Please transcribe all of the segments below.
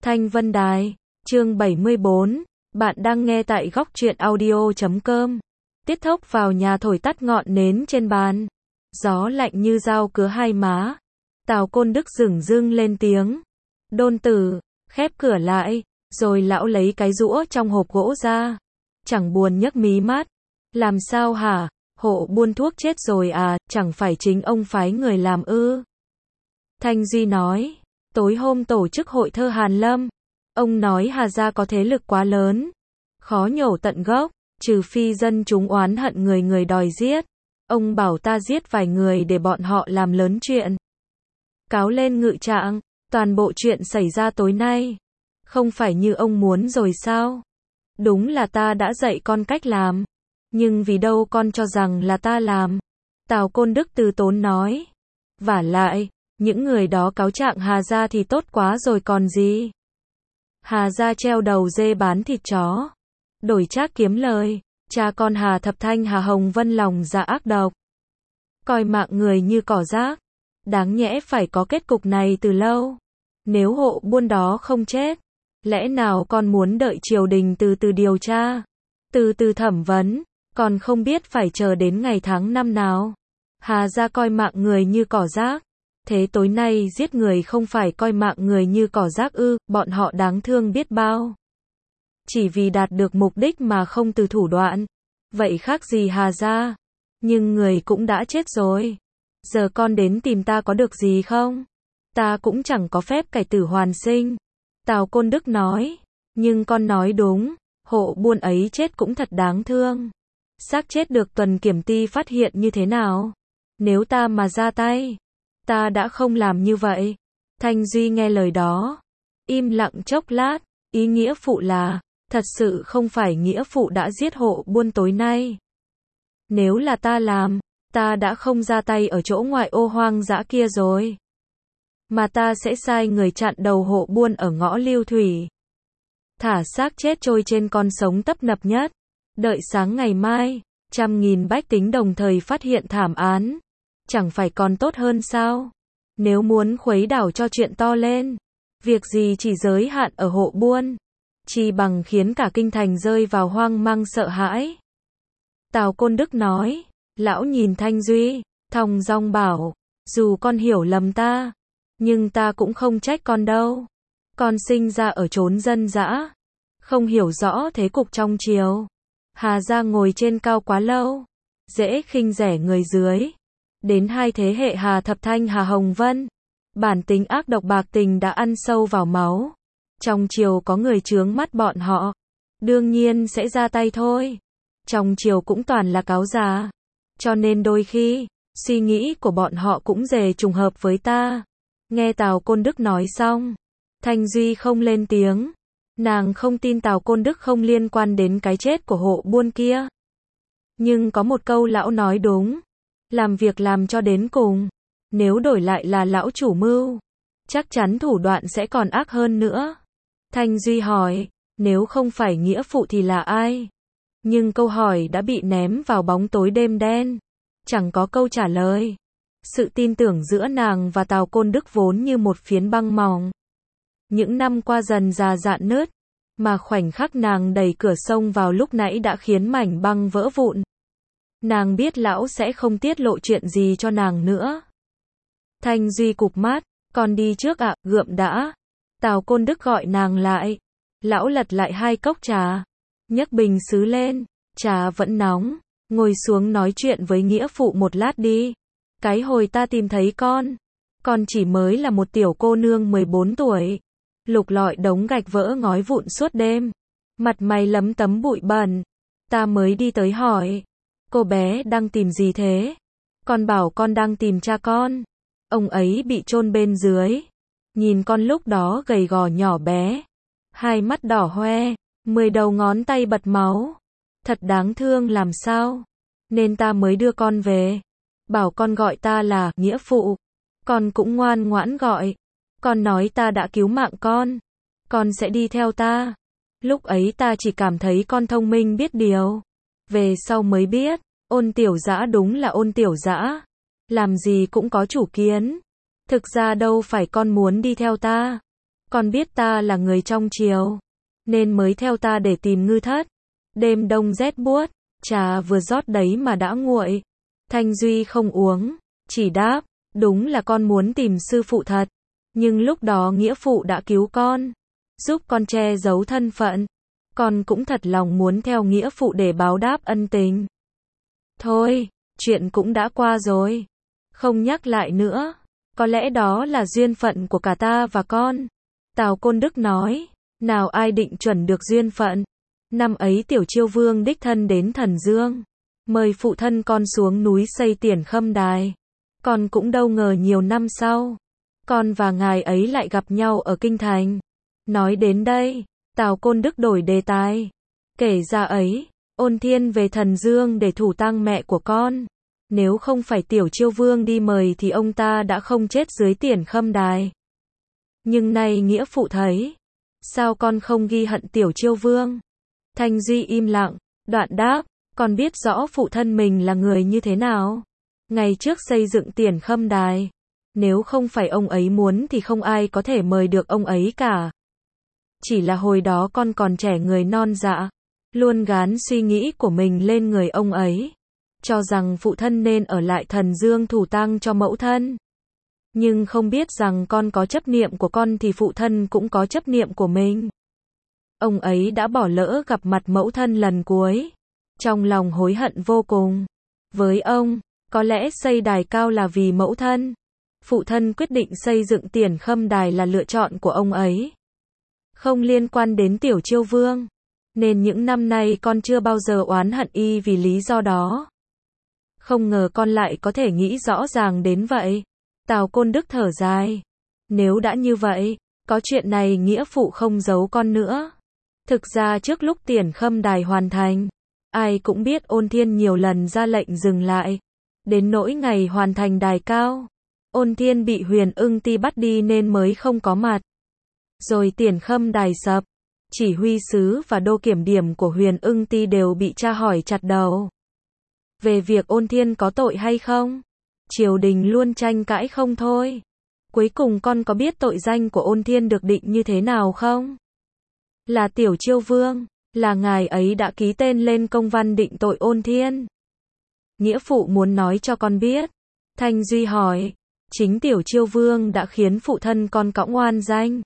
Thanh Vân Đài, chương 74, bạn đang nghe tại góc truyện audio.com. Tiết Thốc vào nhà thổi tắt ngọn nến trên bàn. Gió lạnh như dao cứa hai má. Tào Côn Đức dửng dưng lên tiếng. Đôn tử, khép cửa lại, rồi lão lấy cái rũa trong hộp gỗ ra. Chẳng buồn nhấc mí mắt. Làm sao hả? Hộ buôn thuốc chết rồi à, chẳng phải chính ông phái người làm ư? Thanh Duy nói, tối hôm tổ chức hội thơ Hàn Lâm. Ông nói Hà gia có thế lực quá lớn, khó nhổ tận gốc, trừ phi dân chúng oán hận người người đòi giết. Ông bảo ta giết vài người để bọn họ làm lớn chuyện. Cáo lên ngự trạng, toàn bộ chuyện xảy ra tối nay. Không phải như ông muốn rồi sao? Đúng là ta đã dạy con cách làm. Nhưng vì đâu con cho rằng là ta làm? Tào Côn Đức từ tốn nói. Vả lại, những người đó cáo trạng Hà gia thì tốt quá rồi còn gì. Hà gia treo đầu dê bán thịt chó. Đổi trác kiếm lời. Cha con Hà Thập Thanh Hà Hồng Vân lòng dạ ác độc. Coi mạng người như cỏ rác. Đáng nhẽ phải có kết cục này từ lâu. Nếu hộ buôn đó không chết, lẽ nào con muốn đợi triều đình từ từ điều tra, từ từ thẩm vấn, còn không biết phải chờ đến ngày tháng năm nào. Hà gia coi mạng người như cỏ rác. Thế tối nay giết người không phải coi mạng người như cỏ rác ư? Bọn họ đáng thương biết bao. Chỉ vì đạt được mục đích mà không từ thủ đoạn. Vậy khác gì Hà gia? Nhưng người cũng đã chết rồi. Giờ con đến tìm ta có được gì không? Ta cũng chẳng có phép cải tử hoàn sinh. Tào Côn Đức nói. Nhưng con nói đúng, hộ buôn ấy chết cũng thật đáng thương. Xác chết được Tuần Kiểm Ty phát hiện như thế nào? Nếu ta mà ra tay, ta đã không làm như vậy. Thanh Duy nghe lời đó, im lặng chốc lát. Ý nghĩa phụ là, thật sự không phải nghĩa phụ đã giết hộ buôn tối nay. Nếu là ta làm, ta đã không ra tay ở chỗ ngoại ô hoang dã kia rồi. Mà ta sẽ sai người chặn đầu hộ buôn ở ngõ Lưu Thủy. Thả xác chết trôi trên con sống tấp nập nhất. Đợi sáng ngày mai, trăm nghìn bách tính đồng thời phát hiện thảm án. Chẳng phải còn tốt hơn sao? Nếu muốn khuấy đảo cho chuyện to lên, việc gì chỉ giới hạn ở hộ buôn, chi bằng khiến cả kinh thành rơi vào hoang mang sợ hãi. Tào Côn Đức nói. Lão nhìn Thanh Duy, thong dong bảo, dù con hiểu lầm ta, nhưng ta cũng không trách con đâu. Con sinh ra ở chốn dân dã, không hiểu rõ thế cục trong triều. Hà gia ngồi trên cao quá lâu, dễ khinh rẻ người dưới. Đến hai thế hệ Hà Thập Thanh Hà Hồng Vân, bản tính ác độc bạc tình đã ăn sâu vào máu. Trong triều có người chướng mắt bọn họ, đương nhiên sẽ ra tay thôi. Trong triều cũng toàn là cáo già, cho nên đôi khi, suy nghĩ của bọn họ cũng dề trùng hợp với ta. Nghe Tào Côn Đức nói xong, Thanh Duy không lên tiếng. Nàng không tin Tào Côn Đức không liên quan đến cái chết của hộ buôn kia. Nhưng có một câu lão nói đúng. Làm việc làm cho đến cùng. Nếu đổi lại là lão chủ mưu, chắc chắn thủ đoạn sẽ còn ác hơn nữa. Thanh Duy hỏi, nếu không phải nghĩa phụ thì là ai? Nhưng câu hỏi đã bị ném vào bóng tối đêm đen. Chẳng có câu trả lời. Sự tin tưởng giữa nàng và Tào Côn Đức vốn như một phiến băng mỏng. Những năm qua dần dà rạn nứt, mà khoảnh khắc nàng đẩy cửa sông vào lúc nãy đã khiến mảnh băng vỡ vụn. Nàng biết lão sẽ không tiết lộ chuyện gì cho nàng nữa. Thanh Duy cụp mắt, con đi trước ạ, gượm đã. Tào Côn Đức gọi nàng lại. Lão lật lại hai cốc trà, nhấc bình sứ lên, trà vẫn nóng. Ngồi xuống nói chuyện với nghĩa phụ một lát đi. Cái hồi ta tìm thấy con chỉ mới là một tiểu cô nương 14 tuổi. Lục lọi đống gạch vỡ ngói vụn suốt đêm. Mặt mày lấm tấm bụi bẩn. Ta mới đi tới hỏi. Cô bé đang tìm gì thế? Con bảo con đang tìm cha con. Ông ấy bị chôn bên dưới. Nhìn con lúc đó gầy gò nhỏ bé. Hai mắt đỏ hoe. 10 đầu ngón tay bật máu. Thật đáng thương làm sao. Nên ta mới đưa con về. Bảo con gọi ta là nghĩa phụ. Con cũng ngoan ngoãn gọi. Con nói ta đã cứu mạng con sẽ đi theo ta. Lúc ấy ta chỉ cảm thấy con thông minh biết điều. Về sau mới biết, Ôn Tiểu Dã đúng là Ôn Tiểu Dã. Làm gì cũng có chủ kiến. Thực ra đâu phải con muốn đi theo ta. Con biết ta là người trong triều, nên mới theo ta để tìm ngư thất. Đêm đông rét buốt, trà vừa rót đấy mà đã nguội. Thanh Duy không uống, chỉ đáp, đúng là con muốn tìm sư phụ thật. Nhưng lúc đó nghĩa phụ đã cứu con, giúp con che giấu thân phận. Con cũng thật lòng muốn theo nghĩa phụ để báo đáp ân tình. Thôi, chuyện cũng đã qua rồi, không nhắc lại nữa. Có lẽ đó là duyên phận của cả ta và con. Tào Côn Đức nói, nào ai định chuẩn được duyên phận. Năm ấy Tiểu Chiêu Vương đích thân đến Thần Dương, mời phụ thân con xuống núi xây Tiền Khâm Đài. Con cũng đâu ngờ nhiều năm sau, con và ngài ấy lại gặp nhau ở Kinh Thành. Nói đến đây, Tào Côn Đức đổi đề tài. Kể ra ấy, Ôn Thiên về Thần Dương để thủ tang mẹ của con. Nếu không phải Tiểu Chiêu Vương đi mời thì ông ta đã không chết dưới Tiền Khâm Đài. Nhưng nay nghĩa phụ thấy, sao con không ghi hận Tiểu Chiêu Vương? Thanh Duy im lặng, đoạn đáp, con biết rõ phụ thân mình là người như thế nào. Ngày trước xây dựng Tiền Khâm Đài, nếu không phải ông ấy muốn thì không ai có thể mời được ông ấy cả. Chỉ là hồi đó con còn trẻ người non dạ, luôn gán suy nghĩ của mình lên người ông ấy, cho rằng phụ thân nên ở lại Thần Dương thủ tang cho mẫu thân. Nhưng không biết rằng con có chấp niệm của con thì phụ thân cũng có chấp niệm của mình. Ông ấy đã bỏ lỡ gặp mặt mẫu thân lần cuối, trong lòng hối hận vô cùng. Với ông, có lẽ xây đài cao là vì mẫu thân. Phụ thân quyết định xây dựng Tiền Khâm Đài là lựa chọn của ông ấy, không liên quan đến Tiểu Chiêu Vương. Nên những năm nay con chưa bao giờ oán hận y vì lý do đó. Không ngờ con lại có thể nghĩ rõ ràng đến vậy. Tào Côn Đức thở dài. Nếu đã như vậy, có chuyện này nghĩa phụ không giấu con nữa. Thực ra trước lúc Tiền Khâm Đài hoàn thành, ai cũng biết Ôn Thiên nhiều lần ra lệnh dừng lại. Đến nỗi ngày hoàn thành đài cao, Ôn Thiên bị Huyền Ưng Ti bắt đi nên mới không có mặt. Rồi Tiền Khâm Đài sập, chỉ huy sứ và đô kiểm điểm của Huyền Ưng Ti đều bị tra hỏi chặt đầu. Về việc Ôn Thiên có tội hay không, triều đình luôn tranh cãi không thôi. Cuối cùng con có biết tội danh của Ôn Thiên được định như thế nào không? Là Tiểu Chiêu Vương, là ngài ấy đã ký tên lên công văn định tội Ôn Thiên. Nghĩa phụ muốn nói cho con biết. Thanh Duy hỏi, chính Tiểu Chiêu Vương đã khiến phụ thân con cõng oan danh.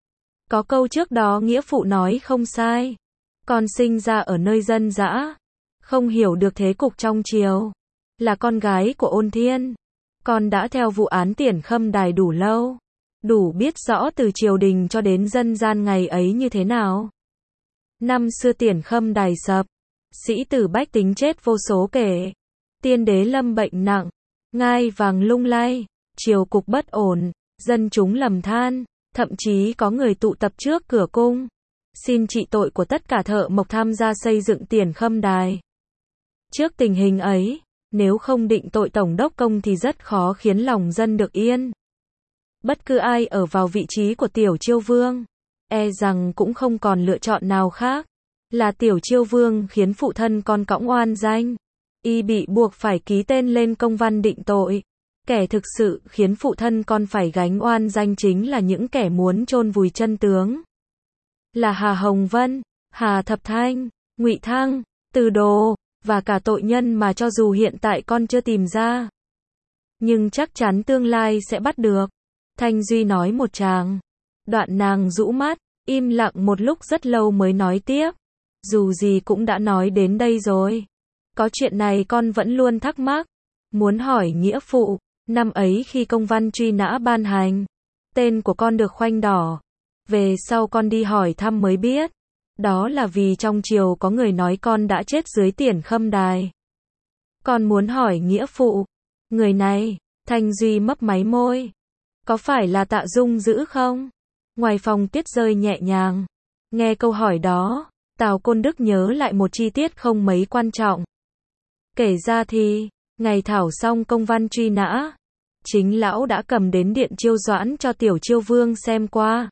Có câu trước đó nghĩa phụ nói không sai. Con sinh ra ở nơi dân dã, không hiểu được thế cục trong triều. Là con gái của Ôn Thiên, con đã theo vụ án Tiền Khâm Đài đủ lâu, đủ biết rõ từ triều đình cho đến dân gian ngày ấy như thế nào. Năm xưa Tiền Khâm Đài sập, sĩ tử bách tính chết vô số kể. Tiên đế lâm bệnh nặng, ngai vàng lung lay, triều cục bất ổn, dân chúng lầm than, thậm chí có người tụ tập trước cửa cung, xin trị tội của tất cả thợ mộc tham gia xây dựng Tiền Khâm Đài. Trước tình hình ấy, nếu không định tội tổng đốc công thì rất khó khiến lòng dân được yên. Bất cứ ai ở vào vị trí của Tiểu Chiêu Vương, e rằng cũng không còn lựa chọn nào khác. Là Tiểu Chiêu Vương khiến phụ thân con cõng oan danh, y bị buộc phải ký tên lên công văn định tội. Kẻ thực sự khiến phụ thân con phải gánh oan danh chính là những kẻ muốn chôn vùi chân tướng. Là Hà Hồng Vân, Hà Thập Thanh, Ngụy Thăng, Từ Đồ, và cả tội nhân mà cho dù hiện tại con chưa tìm ra, nhưng chắc chắn tương lai sẽ bắt được. Thanh Duy nói một tràng. Đoạn nàng rũ mắt, im lặng một lúc rất lâu mới nói tiếp. Dù gì cũng đã nói đến đây rồi. Có chuyện này con vẫn luôn thắc mắc. Muốn hỏi nghĩa phụ, năm ấy khi công văn truy nã ban hành, tên của con được khoanh đỏ. Về sau con đi hỏi thăm mới biết. Đó là vì trong triều có người nói con đã chết dưới Tiền Khâm Đài. Con muốn hỏi nghĩa phụ, người này, Thanh Duy mấp máy môi. Có phải là Tạ Dung dữ không? Ngoài phòng tuyết rơi nhẹ nhàng. Nghe câu hỏi đó, Tào Côn Đức nhớ lại một chi tiết không mấy quan trọng. Kể ra thì, ngày thảo xong công văn truy nã, chính lão đã cầm đến điện Chiêu Doãn cho Tiểu Chiêu Vương xem qua.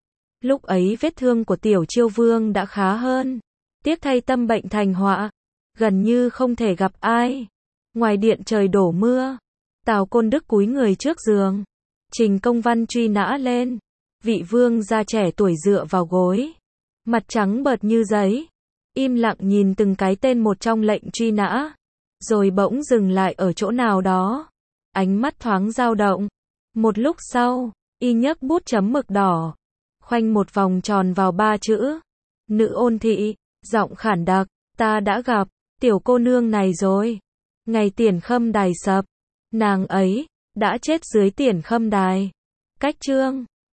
Lúc ấy vết thương của Tiểu Chiêu Vương đã khá hơn. Tiếc thay tâm bệnh thành họa, gần như không thể gặp ai. Ngoài điện trời đổ mưa, Tào Côn Đức cúi người trước giường, trình công văn truy nã lên. Vị vương gia trẻ tuổi dựa vào gối, mặt trắng bợt như giấy, im lặng nhìn từng cái tên một trong lệnh truy nã, rồi bỗng dừng lại ở chỗ nào đó. Ánh mắt thoáng dao động. Một lúc sau, y nhấc bút chấm mực đỏ, khoanh một vòng tròn vào 3 chữ. Nữ Ôn Thị, giọng khản đặc, ta đã gặp tiểu cô nương này rồi. Ngày Tiền Khâm Đài sập, nàng ấy đã chết dưới Tiền Khâm Đài. Cách chương